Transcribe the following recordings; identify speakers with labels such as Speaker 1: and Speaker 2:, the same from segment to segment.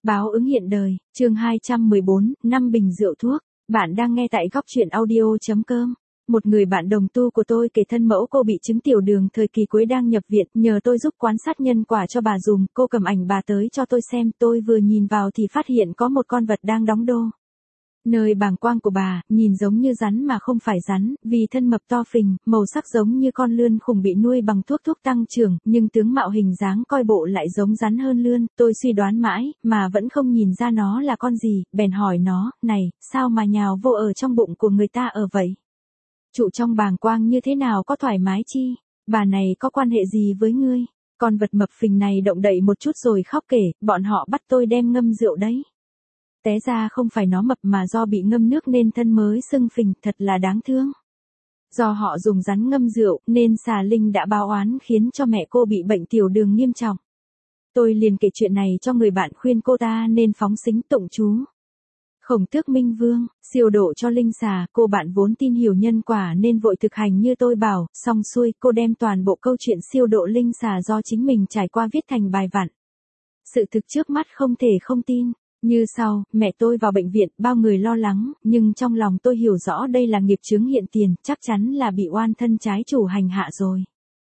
Speaker 1: Báo ứng hiện đời, chương 214, 5 bình rượu thuốc. Bạn đang nghe tại góc truyện audio.com. Một người bạn đồng tu của tôi kể thân mẫu cô bị chứng tiểu đường thời kỳ cuối đang nhập viện, nhờ tôi giúp quan sát nhân quả cho bà dùm. Cô cầm ảnh bà tới cho tôi xem, tôi vừa nhìn vào thì phát hiện có một con vật đang đóng đô. Nơi bàng quang của bà, nhìn giống như rắn mà không phải rắn, vì thân mập to phình, màu sắc giống như con lươn khủng bị nuôi bằng thuốc tăng trưởng, nhưng tướng mạo hình dáng coi bộ lại giống rắn hơn lươn. Tôi suy đoán mãi, mà vẫn không nhìn ra nó là con gì, bèn hỏi nó, này, sao mà nhào vô ở trong bụng của người ta ở vậy? Trụ trong bàng quang như thế nào có thoải mái chi? Bà này có quan hệ gì với ngươi? Con vật mập phình này động đậy một chút rồi khóc kể, bọn họ bắt tôi đem ngâm rượu đấy. Té ra không phải nó mập mà do bị ngâm nước nên thân mới sưng phình, thật là đáng thương. Do họ dùng rắn ngâm rượu nên xà linh đã báo oán khiến cho mẹ cô bị bệnh tiểu đường nghiêm trọng. Tôi liền kể chuyện này cho người bạn khuyên cô ta nên phóng sính tụng chú. Khổng Tước Minh Vương, siêu độ cho linh xà. Cô bạn vốn tin hiểu nhân quả nên vội thực hành như tôi bảo, xong xuôi cô đem toàn bộ câu chuyện siêu độ linh xà do chính mình trải qua viết thành bài vặn. Sự thực trước mắt không thể không tin. Như sau, mẹ tôi vào bệnh viện, bao người lo lắng, nhưng trong lòng tôi hiểu rõ đây là nghiệp chướng hiện tiền, chắc chắn là bị oan thân trái chủ hành hạ rồi.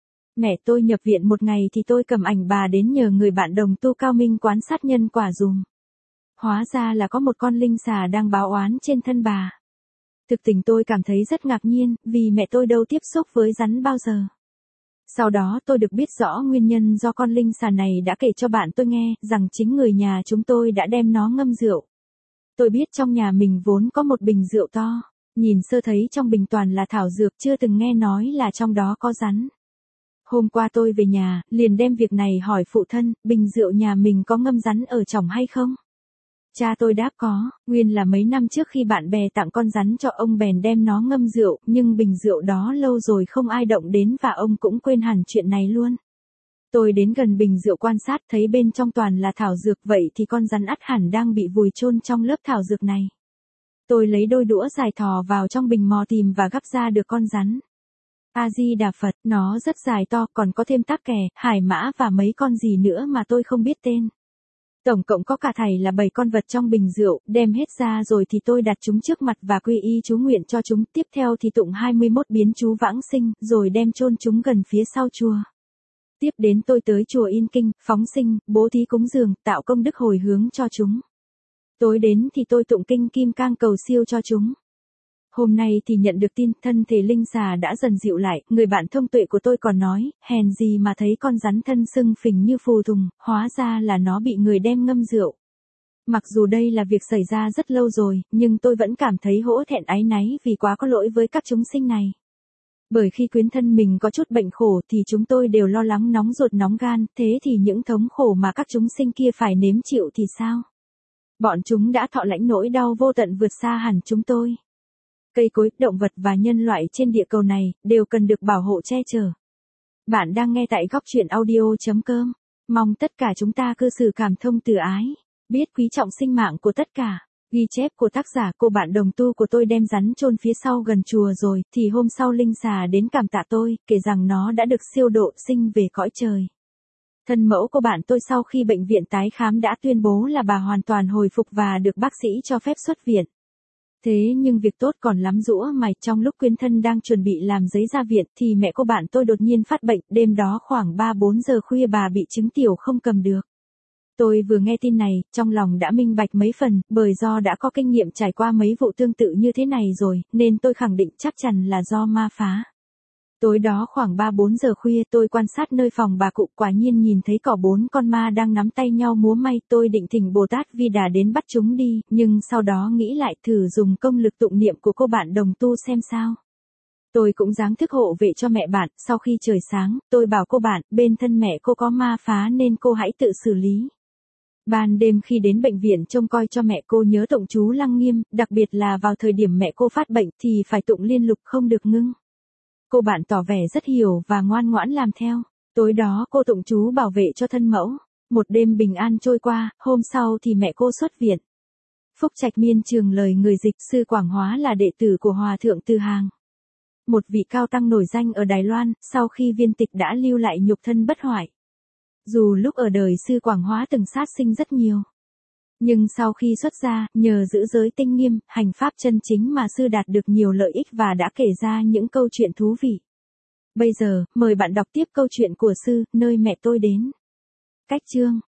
Speaker 1: Mẹ tôi nhập viện một ngày thì tôi cầm ảnh bà đến nhờ người bạn đồng tu cao minh quan sát nhân quả dùm. Hóa ra là có một con linh xà đang báo oán trên thân bà. Thực tình tôi cảm thấy rất ngạc nhiên, vì mẹ tôi đâu tiếp xúc với rắn bao giờ. Sau đó tôi được biết rõ nguyên nhân do con linh xà này đã kể cho bạn tôi nghe, rằng chính người nhà chúng tôi đã đem nó ngâm rượu. Tôi biết trong nhà mình vốn có một bình rượu to, nhìn sơ thấy trong bình toàn là thảo dược, chưa từng nghe nói là trong đó có rắn. Hôm qua tôi về nhà, liền đem việc này hỏi phụ thân, bình rượu nhà mình có ngâm rắn ở trong hay không? Cha tôi đáp có, nguyên là mấy năm trước khi bạn bè tặng con rắn cho ông bèn đem nó ngâm rượu, nhưng bình rượu đó lâu rồi không ai động đến và ông cũng quên hẳn chuyện này luôn. Tôi đến gần bình rượu quan sát thấy bên trong toàn là thảo dược, vậy thì con rắn ắt hẳn đang bị vùi chôn trong lớp thảo dược này. Tôi lấy đôi đũa dài thò vào trong bình mò tìm và gắp ra được con rắn. A-di-đà Phật, nó rất dài to, còn có thêm táp kè, hải mã và mấy con gì nữa mà tôi không biết tên. Tổng cộng có cả thảy là 7 con vật trong bình rượu, đem hết ra rồi thì tôi đặt chúng trước mặt và quy y chú nguyện cho chúng, tiếp theo thì tụng 21 biến chú vãng sinh, rồi đem chôn chúng gần phía sau chùa. Tiếp đến tôi tới chùa in kinh, phóng sinh, bố thí cúng dường, tạo công đức hồi hướng cho chúng. Tối đến thì tôi tụng kinh Kim Cang cầu siêu cho chúng. Hôm nay thì nhận được tin, thân thể linh xà đã dần dịu lại, người bạn thông tuệ của tôi còn nói, hèn gì mà thấy con rắn thân sưng phình như phù thùng, hóa ra là nó bị người đem ngâm rượu. Mặc dù đây là việc xảy ra rất lâu rồi, nhưng tôi vẫn cảm thấy hổ thẹn áy náy vì quá có lỗi với các chúng sinh này. Bởi khi quyến thân mình có chút bệnh khổ thì chúng tôi đều lo lắng nóng ruột nóng gan, thế thì những thống khổ mà các chúng sinh kia phải nếm chịu thì sao? Bọn chúng đã thọ lãnh nỗi đau vô tận vượt xa hẳn chúng tôi. Cây cối, động vật và nhân loại trên địa cầu này đều cần được bảo hộ che chở. Bạn đang nghe tại góc truyện audio.com. Mong tất cả chúng ta cư xử cảm thông từ ái, biết quý trọng sinh mạng của tất cả. Ghi chép của tác giả. Cô bạn đồng tu của tôi đem rắn chôn phía sau gần chùa rồi, thì hôm sau linh xà đến cảm tạ tôi, kể rằng nó đã được siêu độ sinh về cõi trời. Thân mẫu của bạn tôi sau khi bệnh viện tái khám đã tuyên bố là bà hoàn toàn hồi phục và được bác sĩ cho phép xuất viện. Thế nhưng việc tốt còn lắm giũa mày, trong lúc quyến thân đang chuẩn bị làm giấy ra viện thì mẹ cô bạn tôi đột nhiên phát bệnh, đêm đó khoảng 3-4 giờ khuya bà bị chứng tiểu không cầm được. Tôi vừa nghe tin này, trong lòng đã minh bạch mấy phần, bởi do đã có kinh nghiệm trải qua mấy vụ tương tự như thế này rồi, nên tôi khẳng định chắc chắn là do ma phá. Tối đó khoảng 3-4 giờ khuya tôi quan sát nơi phòng bà cụ, quả nhiên nhìn thấy có 4 con ma đang nắm tay nhau múa may. Tôi định thỉnh Bồ Tát Vi Đà đến bắt chúng đi, nhưng sau đó nghĩ lại thử dùng công lực tụng niệm của cô bạn đồng tu xem sao. Tôi cũng dáng thức hộ vệ cho mẹ bạn, sau khi trời sáng, tôi bảo cô bạn, bên thân mẹ cô có ma phá nên cô hãy tự xử lý. Ban đêm khi đến bệnh viện trông coi cho mẹ cô nhớ tụng chú Lăng Nghiêm, đặc biệt là vào thời điểm mẹ cô phát bệnh thì phải tụng liên lục không được ngưng. Cô bạn tỏ vẻ rất hiểu và ngoan ngoãn làm theo. Tối đó cô tụng chú bảo vệ cho thân mẫu. Một đêm bình an trôi qua, hôm sau thì mẹ cô xuất viện. Phúc Trạch Miên Trường lời người dịch. Sư Quảng Hóa là đệ tử của Hòa Thượng Từ Hàng, một vị cao tăng nổi danh ở Đài Loan, sau khi viên tịch đã lưu lại nhục thân bất hoại. Dù lúc ở đời Sư Quảng Hóa từng sát sinh rất nhiều, Nhưng sau khi xuất gia, nhờ giữ giới tinh nghiêm, hành pháp chân chính mà sư đạt được nhiều lợi ích và đã kể ra những câu chuyện thú vị. Bây giờ, mời bạn đọc tiếp câu chuyện của sư, nơi mẹ tôi đến. Cách chương